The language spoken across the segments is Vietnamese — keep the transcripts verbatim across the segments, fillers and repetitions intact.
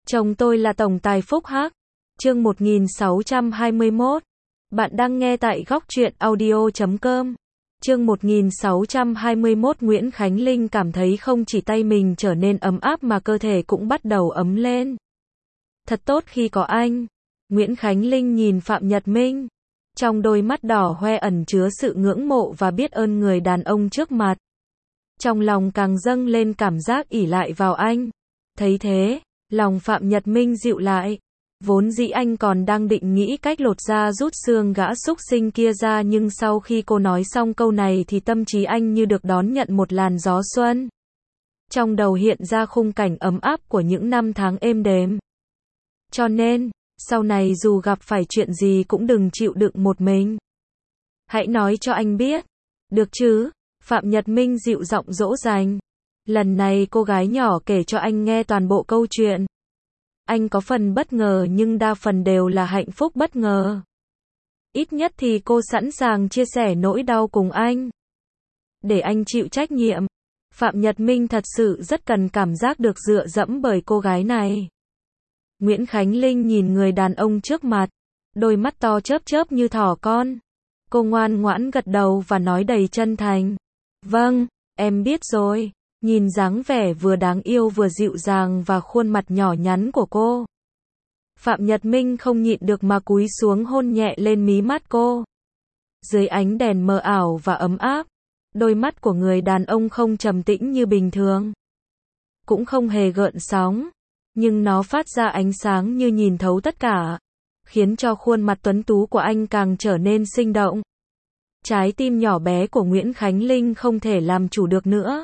Chồng tôi là tổng tài Phúc Hắc. Chương một nghìn sáu trăm hai mươi mốt. Bạn đang nghe tại góc truyện audio chấm com. Chương một nghìn sáu trăm hai mươi mốt. Nguyễn Khánh Linh cảm thấy không chỉ tay mình trở nên ấm áp mà cơ thể cũng bắt đầu ấm lên. Thật tốt khi có anh. Nguyễn Khánh Linh nhìn Phạm Nhật Minh. Trong đôi mắt đỏ hoe ẩn chứa sự ngưỡng mộ và biết ơn người đàn ông trước mặt. Trong lòng càng dâng lên cảm giác ỷ lại vào anh. Thấy thế, lòng Phạm Nhật Minh dịu lại. Vốn dĩ anh còn đang định nghĩ cách lột da rút xương gã súc sinh kia ra, nhưng sau khi cô nói xong câu này thì tâm trí anh như được đón nhận một làn gió xuân. Trong đầu hiện ra khung cảnh ấm áp của những năm tháng êm đềm. Cho nên, sau này dù gặp phải chuyện gì cũng đừng chịu đựng một mình. Hãy nói cho anh biết. Được chứ? Phạm Nhật Minh dịu giọng dỗ dành. Lần này cô gái nhỏ kể cho anh nghe toàn bộ câu chuyện. Anh có phần bất ngờ nhưng đa phần đều là hạnh phúc bất ngờ. Ít nhất thì cô sẵn sàng chia sẻ nỗi đau cùng anh. Để anh chịu trách nhiệm. Phạm Nhật Minh thật sự rất cần cảm giác được dựa dẫm bởi cô gái này. Nguyễn Khánh Linh nhìn người đàn ông trước mặt. Đôi mắt to chớp chớp như thỏ con. Cô ngoan ngoãn gật đầu và nói đầy chân thành. Vâng, em biết rồi. Nhìn dáng vẻ vừa đáng yêu vừa dịu dàng và khuôn mặt nhỏ nhắn của cô. Phạm Nhật Minh không nhịn được mà cúi xuống hôn nhẹ lên mí mắt cô. Dưới ánh đèn mờ ảo và ấm áp, đôi mắt của người đàn ông không trầm tĩnh như bình thường. Cũng không hề gợn sóng, nhưng nó phát ra ánh sáng như nhìn thấu tất cả, khiến cho khuôn mặt tuấn tú của anh càng trở nên sinh động. Trái tim nhỏ bé của Nguyễn Khánh Linh không thể làm chủ được nữa.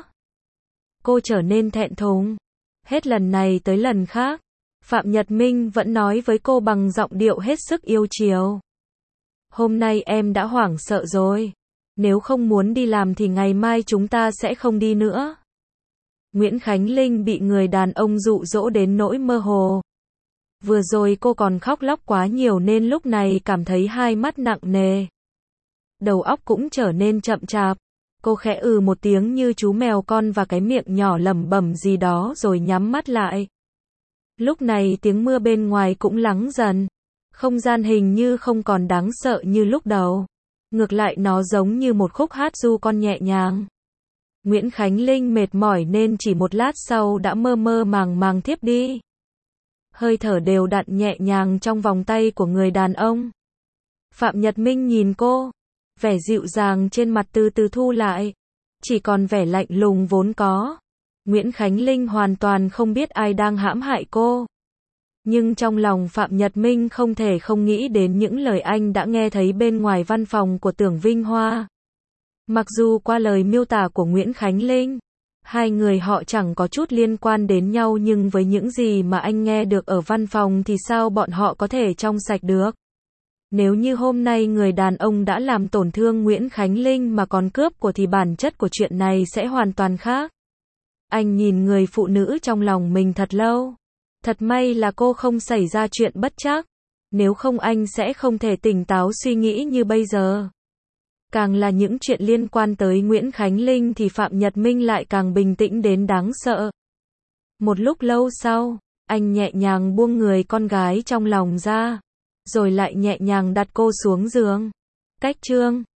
Cô trở nên thẹn thùng. Hết lần này tới lần khác, Phạm Nhật Minh vẫn nói với cô bằng giọng điệu hết sức yêu chiều. Hôm nay em đã hoảng sợ rồi. Nếu không muốn đi làm thì ngày mai chúng ta sẽ không đi nữa. Nguyễn Khánh Linh bị người đàn ông dụ dỗ đến nỗi mơ hồ. Vừa rồi cô còn khóc lóc quá nhiều nên lúc này cảm thấy hai mắt nặng nề. Đầu óc cũng trở nên chậm chạp. Cô khẽ ừ một tiếng như chú mèo con và cái miệng nhỏ lẩm bẩm gì đó rồi nhắm mắt lại. Lúc này tiếng mưa bên ngoài cũng lắng dần. Không gian hình như không còn đáng sợ như lúc đầu. Ngược lại nó giống như một khúc hát ru con nhẹ nhàng. Nguyễn Khánh Linh mệt mỏi nên chỉ một lát sau đã mơ mơ màng màng thiếp đi. Hơi thở đều đặn nhẹ nhàng trong vòng tay của người đàn ông. Phạm Nhật Minh nhìn cô. Vẻ dịu dàng trên mặt từ từ thu lại. Chỉ còn vẻ lạnh lùng vốn có. Nguyễn Khánh Linh hoàn toàn không biết ai đang hãm hại cô. Nhưng trong lòng Phạm Nhật Minh không thể không nghĩ đến những lời anh đã nghe thấy bên ngoài văn phòng của Tưởng Vinh Hoa. Mặc dù qua lời miêu tả của Nguyễn Khánh Linh, hai người họ chẳng có chút liên quan đến nhau, nhưng với những gì mà anh nghe được ở văn phòng thì sao bọn họ có thể trong sạch được. Nếu như hôm nay người đàn ông đã làm tổn thương Nguyễn Khánh Linh mà còn cướp của thì bản chất của chuyện này sẽ hoàn toàn khác. Anh nhìn người phụ nữ trong lòng mình thật lâu. Thật may là cô không xảy ra chuyện bất trắc. Nếu không anh sẽ không thể tỉnh táo suy nghĩ như bây giờ. Càng là những chuyện liên quan tới Nguyễn Khánh Linh thì Phạm Nhật Minh lại càng bình tĩnh đến đáng sợ. Một lúc lâu sau, anh nhẹ nhàng buông người con gái trong lòng ra. Rồi lại nhẹ nhàng đặt cô xuống giường. Cách chương